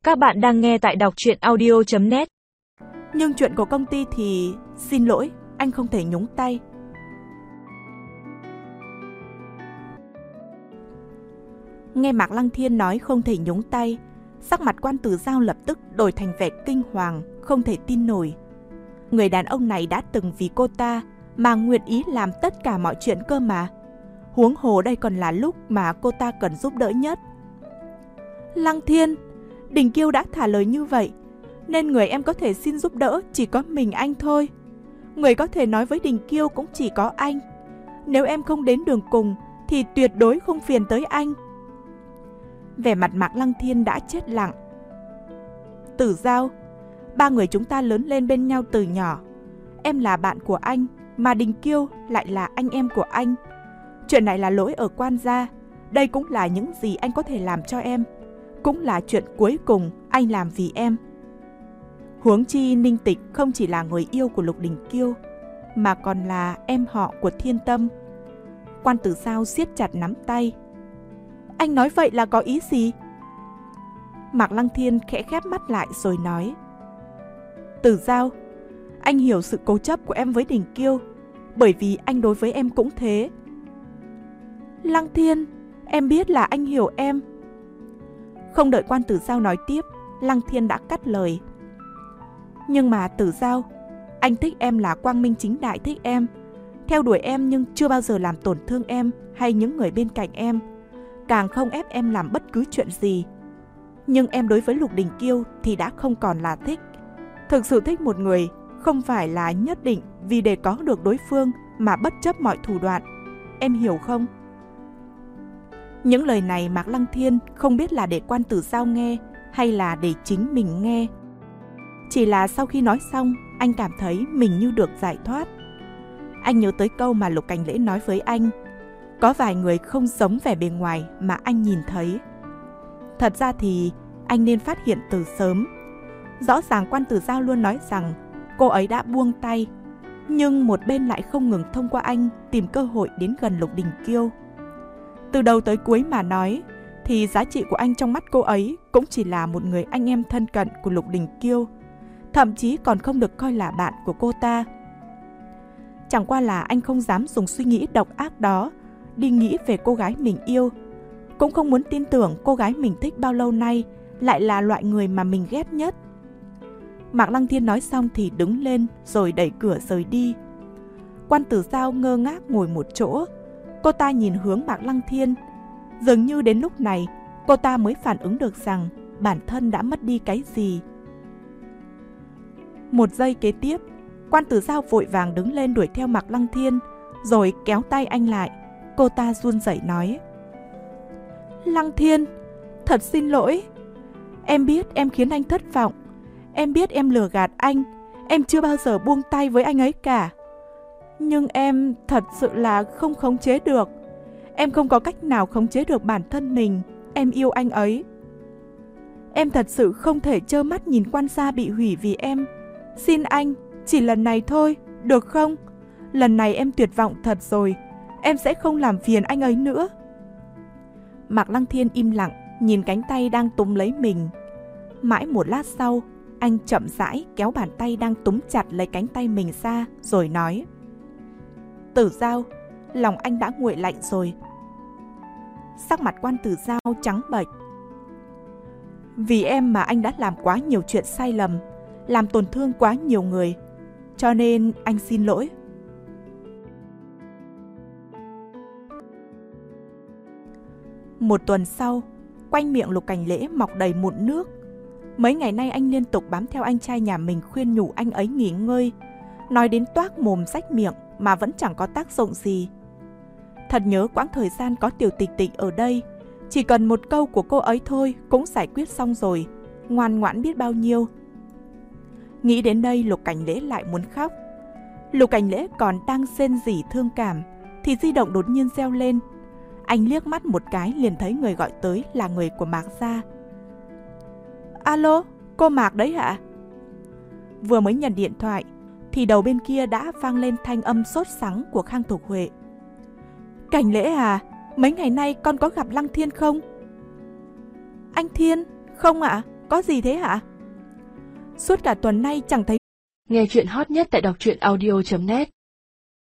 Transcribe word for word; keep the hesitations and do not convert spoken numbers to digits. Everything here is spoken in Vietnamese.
Các bạn đang nghe tại đọc truyện audio chấm net. Nhưng chuyện của công ty thì xin lỗi, anh không thể nhúng tay. Nghe Mạc Lăng Thiên nói không thể nhúng tay, sắc mặt Quan Tử Giao lập tức đổi thành vẻ kinh hoàng, không thể tin nổi. Người đàn ông này đã từng vì cô ta mà nguyện ý làm tất cả mọi chuyện cơ mà. Huống hồ đây còn là lúc mà cô ta cần giúp đỡ nhất. Lăng Thiên, Đình Kiêu đã thả lời như vậy, nên người em có thể xin giúp đỡ chỉ có mình anh thôi. Người có thể nói với Đình Kiêu cũng chỉ có anh. Nếu em không đến đường cùng thì tuyệt đối không phiền tới anh. Vẻ mặt Mạc Lăng Thiên đã chết lặng. Tử Giao, ba người chúng ta lớn lên bên nhau từ nhỏ. Em là bạn của anh, mà Đình Kiêu lại là anh em của anh. Chuyện này là lỗi ở Quan gia. Đây cũng là những gì anh có thể làm cho em, cũng là chuyện cuối cùng anh làm vì em. Huống chi Ninh Tịch không chỉ là người yêu của Lục Đình Kiêu, mà còn là em họ của Thiên Tâm. Quan Tử Giao siết chặt nắm tay. Anh nói vậy là có ý gì? Mạc Lăng Thiên khẽ khép mắt lại rồi nói. Tử Giao, anh hiểu sự cố chấp của em với Đình Kiêu, bởi vì anh đối với em cũng thế. Lăng Thiên, em biết là anh hiểu em. Không đợi Quan Tử Giao nói tiếp, Lăng Thiên đã cắt lời. Nhưng mà Tử Giao, anh thích em là quang minh chính đại thích em, theo đuổi em nhưng chưa bao giờ làm tổn thương em hay những người bên cạnh em, càng không ép em làm bất cứ chuyện gì. Nhưng em đối với Lục Đình Kiêu thì đã không còn là thích. Thực sự thích một người không phải là nhất định vì để có được đối phương mà bất chấp mọi thủ đoạn. Em hiểu không? Những lời này Mạc Lăng Thiên không biết là để Quan Tử Giao nghe hay là để chính mình nghe. Chỉ là sau khi nói xong, anh cảm thấy mình như được giải thoát. Anh nhớ tới câu mà Lục Cảnh Lễ nói với anh. Có vài người không giống vẻ bề ngoài mà anh nhìn thấy. Thật ra thì anh nên phát hiện từ sớm. Rõ ràng Quan Tử Giao luôn nói rằng cô ấy đã buông tay, nhưng một bên lại không ngừng thông qua anh tìm cơ hội đến gần Lục Đình Kiêu. Từ đầu tới cuối mà nói, thì giá trị của anh trong mắt cô ấy cũng chỉ là một người anh em thân cận của Lục Đình Kiêu, thậm chí còn không được coi là bạn của cô ta. Chẳng qua là anh không dám dùng suy nghĩ độc ác đó đi nghĩ về cô gái mình yêu, cũng không muốn tin tưởng cô gái mình thích bao lâu nay lại là loại người mà mình ghét nhất. Mạc Lăng Thiên nói xong thì đứng lên rồi đẩy cửa rời đi. Quan Tử Giao ngơ ngác ngồi một chỗ. Cô ta nhìn hướng Mạc Lăng Thiên. Dường như đến lúc này cô ta mới phản ứng được rằng bản thân đã mất đi cái gì. Một giây kế tiếp, Quan Tử Giao vội vàng đứng lên đuổi theo Mạc Lăng Thiên, rồi kéo tay anh lại. Cô ta run rẩy nói. Lăng Thiên, thật xin lỗi. Em biết em khiến anh thất vọng. Em biết em lừa gạt anh. Em chưa bao giờ buông tay với anh ấy cả. Nhưng em thật sự là không khống chế được. Em không có cách nào khống chế được bản thân mình. Em yêu anh ấy. Em thật sự không thể trơ mắt nhìn Quan gia bị hủy vì em. Xin anh, chỉ lần này thôi, được không? Lần này em tuyệt vọng thật rồi. Em sẽ không làm phiền anh ấy nữa. Mạc Lăng Thiên im lặng, nhìn cánh tay đang túm lấy mình. Mãi một lát sau, anh chậm rãi kéo bàn tay đang túm chặt lấy cánh tay mình ra, rồi nói. Tử Giao, lòng anh đã nguội lạnh rồi. Sắc mặt Quan Tử Giao trắng bệch. Vì em mà anh đã làm quá nhiều chuyện sai lầm, làm tổn thương quá nhiều người, cho nên anh xin lỗi. Một tuần sau, quanh miệng Lục Cảnh Lễ mọc đầy mụn nước. Mấy ngày nay anh liên tục bám theo anh trai nhà mình khuyên nhủ anh ấy nghỉ ngơi, nói đến toác mồm rách miệng mà vẫn chẳng có tác dụng gì. Thật nhớ quãng thời gian có Tiểu Tịch Tịch ở đây, chỉ cần một câu của cô ấy thôi cũng giải quyết xong rồi, ngoan ngoãn biết bao nhiêu. Nghĩ đến đây Lục Cảnh Lễ lại muốn khóc. Lục Cảnh Lễ còn đang rên rỉ thương cảm thì di động đột nhiên reo lên. Anh liếc mắt một cái liền thấy người gọi tới là người của Mạc gia. Alo, cô Mạc đấy hả? Vừa mới nhận điện thoại thì đầu bên kia đã vang lên thanh âm sốt sắng của Khang Thục Huệ. Cảnh Lễ à, mấy ngày nay con có gặp Lăng Thiên không? Anh Thiên, không ạ, có gì thế hả? Suốt cả tuần nay chẳng thấy. Nghe chuyện hot nhất tại đọc truyện audio chấm net.